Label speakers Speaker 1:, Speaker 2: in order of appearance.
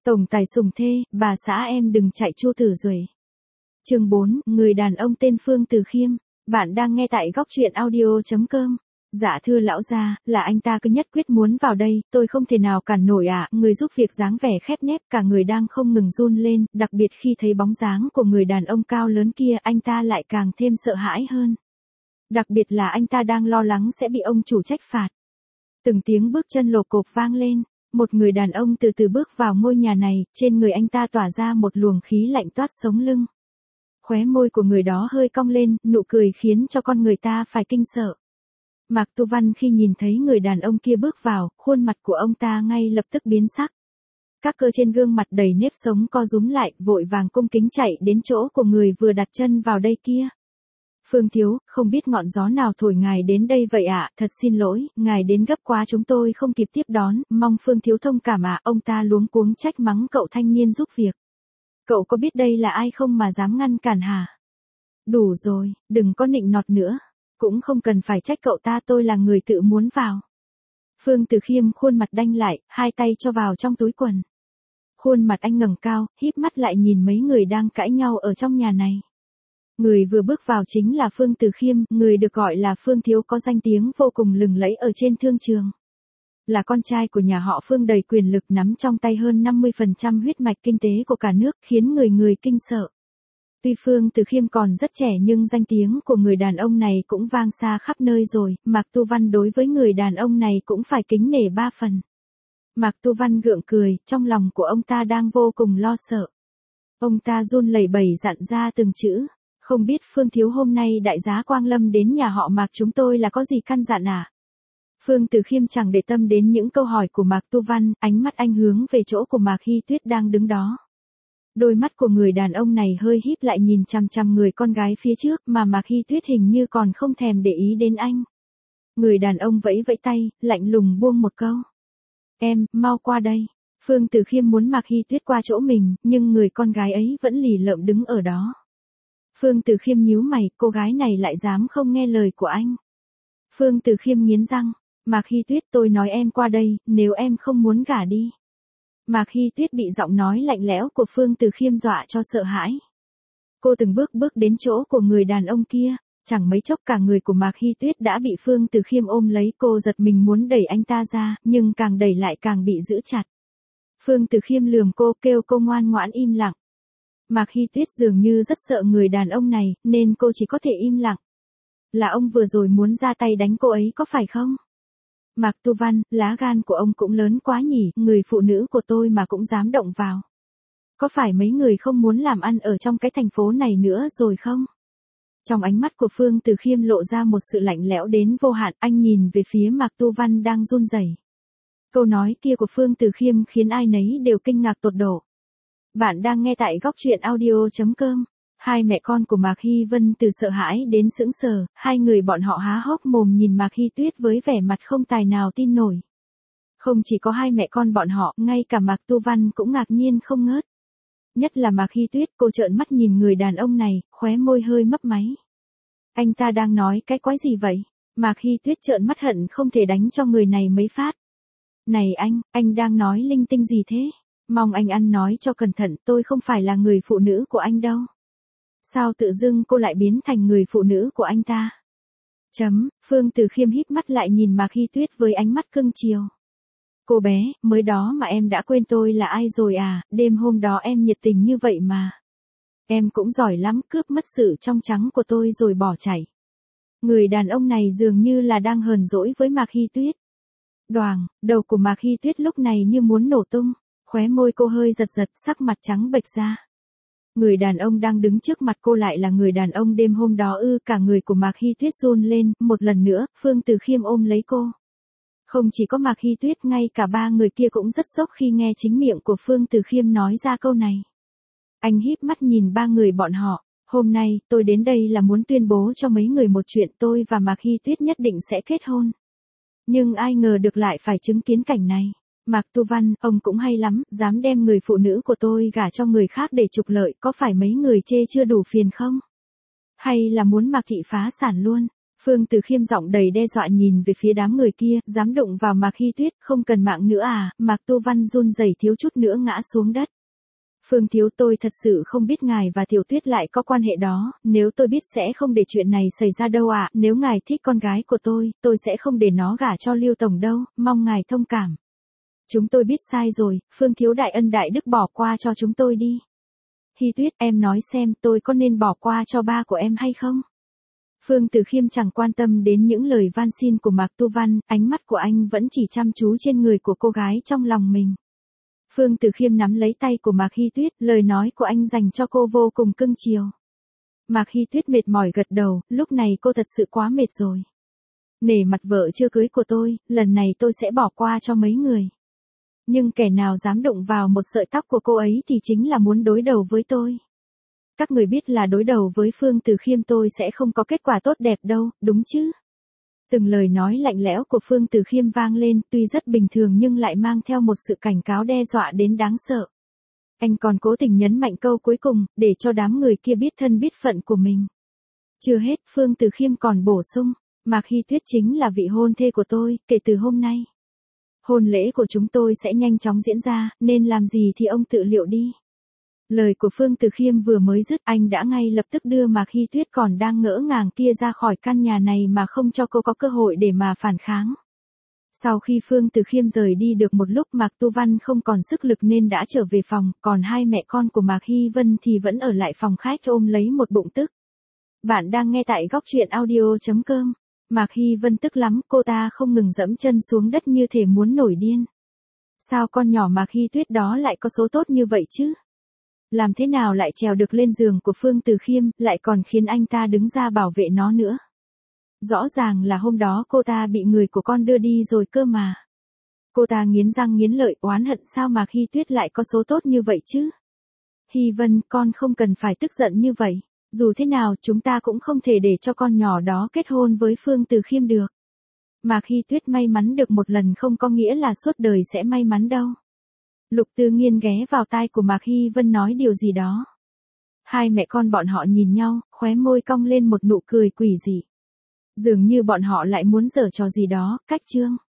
Speaker 1: Tổng tài sủng thê, bà xã em đừng chạy Chu Tử Duệ. Chương 4, người đàn ông tên Phương Từ Khiêm. Bạn đang nghe tại góc truyện audio.com. Dạ thưa lão gia, là anh ta cứ nhất quyết muốn vào đây, tôi không thể nào cản nổi ạ. Người giúp việc dáng vẻ khép nép, cả người đang không ngừng run lên, đặc biệt khi thấy bóng dáng của người đàn ông cao lớn kia, anh ta lại càng thêm sợ hãi hơn. Đặc biệt là anh ta đang lo lắng sẽ bị ông chủ trách phạt. Từng tiếng bước chân lộp cộp vang lên, một người đàn ông từ từ bước vào ngôi nhà này, trên người anh ta tỏa ra một luồng khí lạnh toát sống lưng. Khóe môi của người đó hơi cong lên, nụ cười khiến cho con người ta phải kinh sợ. Mạc Tu Văn khi nhìn thấy người đàn ông kia bước vào, khuôn mặt của ông ta ngay lập tức biến sắc. Các cơ trên gương mặt đầy nếp sống co rúm lại, vội vàng cung kính chạy đến chỗ của người vừa đặt chân vào đây kia. Phương thiếu, không biết ngọn gió nào thổi ngài đến đây vậy ạ, thật xin lỗi, ngài đến gấp quá chúng tôi không kịp tiếp đón, mong Phương thiếu thông cảm ạ. Ông ta luống cuống trách mắng cậu thanh niên giúp việc. Cậu có biết đây là ai không mà dám ngăn cản hả? Đủ rồi, đừng có nịnh nọt nữa. Cũng không cần phải trách cậu ta, tôi là người tự muốn vào. Phương Từ Khiêm khuôn mặt đanh lại, hai tay cho vào trong túi quần. Khuôn mặt anh ngẩng cao, híp mắt lại nhìn mấy người đang cãi nhau ở trong nhà này. Người vừa bước vào chính là Phương Từ Khiêm, người được gọi là Phương thiếu có danh tiếng vô cùng lừng lẫy ở trên thương trường. Là con trai của nhà họ Phương đầy quyền lực, nắm trong tay hơn 50% huyết mạch kinh tế của cả nước, khiến người người kinh sợ. Tuy Phương Từ Khiêm còn rất trẻ nhưng danh tiếng của người đàn ông này cũng vang xa khắp nơi rồi, Mạc Tu Văn đối với người đàn ông này cũng phải kính nể 3 phần. Mạc Tu Văn gượng cười, trong lòng của ông ta đang vô cùng lo sợ. Ông ta run lẩy bẩy dặn ra từng chữ, không biết Phương thiếu hôm nay đại giá Quang Lâm đến nhà họ Mạc chúng tôi là có gì căn dặn à? Phương Từ Khiêm chẳng để tâm đến những câu hỏi của Mạc Tu Văn, ánh mắt anh hướng về chỗ của Mạc Hy Tuyết đang đứng đó. Đôi mắt của người đàn ông này hơi híp lại nhìn chằm chằm người con gái phía trước mà Mạc Hy Tuyết hình như còn không thèm để ý đến anh. Người đàn ông vẫy vẫy tay, lạnh lùng buông một câu. Em, mau qua đây. Phương Từ Khiêm muốn Mạc Hy Tuyết qua chỗ mình, nhưng người con gái ấy vẫn lì lợm đứng ở đó. Phương Từ Khiêm nhíu mày, cô gái này lại dám không nghe lời của anh. Phương Từ Khiêm nghiến răng, Mạc Hy Tuyết tôi nói em qua đây, nếu em không muốn gả đi. Mạc Hy Tuyết bị giọng nói lạnh lẽo của Phương Từ Khiêm dọa cho sợ hãi. Cô từng bước đến chỗ của người đàn ông kia, chẳng mấy chốc cả người của Mạc Hy Tuyết đã bị Phương Từ Khiêm ôm lấy, cô giật mình muốn đẩy anh ta ra, nhưng càng đẩy lại càng bị giữ chặt. Phương Từ Khiêm lườm cô, kêu cô ngoan ngoãn im lặng. Mạc Hy Tuyết dường như rất sợ người đàn ông này, nên cô chỉ có thể im lặng. Là ông vừa rồi muốn ra tay đánh cô ấy có phải không? Mạc Tu Văn, lá gan của ông cũng lớn quá nhỉ, người phụ nữ của tôi mà cũng dám động vào. Có phải mấy người không muốn làm ăn ở trong cái thành phố này nữa rồi không? Trong ánh mắt của Phương Từ Khiêm lộ ra một sự lạnh lẽo đến vô hạn, anh nhìn về phía Mạc Tu Văn đang run rẩy. Câu nói kia của Phương Từ Khiêm khiến ai nấy đều kinh ngạc tột độ. Bạn đang nghe tại góc truyện audio.com. Hai mẹ con của Mạc Hy Vân từ sợ hãi đến sững sờ, hai người bọn họ há hốc mồm nhìn Mạc Hy Tuyết với vẻ mặt không tài nào tin nổi. Không chỉ có hai mẹ con bọn họ, ngay cả Mạc Tu Văn cũng ngạc nhiên không ngớt. Nhất là Mạc Hy Tuyết, cô trợn mắt nhìn người đàn ông này, khóe môi hơi mấp máy. Anh ta đang nói cái quái gì vậy? Mạc Hy Tuyết trợn mắt hận không thể đánh cho người này mấy phát. Này anh đang nói linh tinh gì thế? Mong anh ăn nói cho cẩn thận, tôi không phải là người phụ nữ của anh đâu. Sao tự dưng cô lại biến thành người phụ nữ của anh ta? Phương Từ Khiêm híp mắt lại nhìn Mạc Hy Tuyết với ánh mắt cưng chiều. Cô bé, mới đó mà em đã quên tôi là ai rồi à, đêm hôm đó em nhiệt tình như vậy mà. Em cũng giỏi lắm, cướp mất sự trong trắng của tôi rồi bỏ chạy. Người đàn ông này dường như là đang hờn dỗi với Mạc Hy Tuyết. Đoàng, đầu của Mạc Hy Tuyết lúc này như muốn nổ tung, khóe môi cô hơi giật, sắc mặt trắng bệch ra. Người đàn ông đang đứng trước mặt cô lại là người đàn ông đêm hôm đó ư? Cả người của Mạc Hy Tuyết run lên, một lần nữa, Phương Từ Khiêm ôm lấy cô. Không chỉ có Mạc Hy Tuyết, ngay cả ba người kia cũng rất sốc khi nghe chính miệng của Phương Từ Khiêm nói ra câu này. Anh híp mắt nhìn ba người bọn họ, hôm nay, tôi đến đây là muốn tuyên bố cho mấy người một chuyện, tôi và Mạc Hy Tuyết nhất định sẽ kết hôn. Nhưng ai ngờ được lại phải chứng kiến cảnh này. Mạc Tu Văn, ông cũng hay lắm, dám đem người phụ nữ của tôi gả cho người khác để trục lợi, có phải mấy người chê chưa đủ phiền không? Hay là muốn Mạc thị phá sản luôn? Phương Từ Khiêm giọng đầy đe dọa nhìn về phía đám người kia, dám đụng vào Mạc Hy Tuyết, không cần mạng nữa à? Mạc Tu Văn run rẩy thiếu chút nữa ngã xuống đất. Phương thiếu, tôi thật sự không biết ngài và Tiểu Tuyết lại có quan hệ đó, nếu tôi biết sẽ không để chuyện này xảy ra đâu ạ, nếu ngài thích con gái của tôi sẽ không để nó gả cho Lưu Tổng đâu, mong ngài thông cảm. Chúng tôi biết sai rồi, Phương thiếu đại ân đại đức bỏ qua cho chúng tôi đi. Hy Tuyết, em nói xem tôi có nên bỏ qua cho ba của em hay không? Phương Từ Khiêm chẳng quan tâm đến những lời van xin của Mạc Tu Văn, ánh mắt của anh vẫn chỉ chăm chú trên người của cô gái trong lòng mình. Phương Từ Khiêm nắm lấy tay của Mạc Hy Tuyết, lời nói của anh dành cho cô vô cùng cưng chiều. Mạc Hy Tuyết mệt mỏi gật đầu, lúc này cô thật sự quá mệt rồi. Nể mặt vợ chưa cưới của tôi, lần này tôi sẽ bỏ qua cho mấy người. Nhưng kẻ nào dám đụng vào một sợi tóc của cô ấy thì chính là muốn đối đầu với tôi. Các người biết là đối đầu với Phương Từ Khiêm tôi sẽ không có kết quả tốt đẹp đâu, đúng chứ? Từng lời nói lạnh lẽo của Phương Từ Khiêm vang lên, tuy rất bình thường nhưng lại mang theo một sự cảnh cáo đe dọa đến đáng sợ. Anh còn cố tình nhấn mạnh câu cuối cùng, để cho đám người kia biết thân biết phận của mình. Chưa hết, Phương Từ Khiêm còn bổ sung, Mạc Hy Tuyết chính là vị hôn thê của tôi, kể từ hôm nay. Hôn lễ của chúng tôi sẽ nhanh chóng diễn ra, nên làm gì thì ông tự liệu đi. Lời của Phương Từ Khiêm vừa mới dứt, anh đã ngay lập tức đưa Mạc Hy Tuyết còn đang ngỡ ngàng kia ra khỏi căn nhà này mà không cho cô có cơ hội để mà phản kháng. Sau khi Phương Từ Khiêm rời đi được một lúc, Mạc Tu Văn không còn sức lực nên đã trở về phòng, còn hai mẹ con của Mạc Hy Vân thì vẫn ở lại phòng khách ôm lấy một bụng tức. Bạn đang nghe tại góc truyện audio.com. Mạc Hy Vân tức lắm, cô ta không ngừng dẫm chân xuống đất như thể muốn nổi điên. Sao con nhỏ Mạc Hy Tuyết đó lại có số tốt như vậy chứ? Làm thế nào lại trèo được lên giường của Phương Từ Khiêm, lại còn khiến anh ta đứng ra bảo vệ nó nữa? Rõ ràng là hôm đó cô ta bị người của con đưa đi rồi cơ mà. Cô ta nghiến răng nghiến lợi oán hận sao Mạc Hy Tuyết lại có số tốt như vậy chứ? Hy Vân, con không cần phải tức giận như vậy. Dù thế nào chúng ta cũng không thể để cho con nhỏ đó kết hôn với Phương Từ Khiêm được. Mạc Hy Tuyết may mắn được một lần không có nghĩa là suốt đời sẽ may mắn đâu. Lục Tư Nghiên ghé vào tai của Mạc Hy Vân nói điều gì đó. Hai mẹ con bọn họ nhìn nhau, khóe môi cong lên một nụ cười quỷ dị. Dường như bọn họ lại muốn giở trò gì đó, cách chương.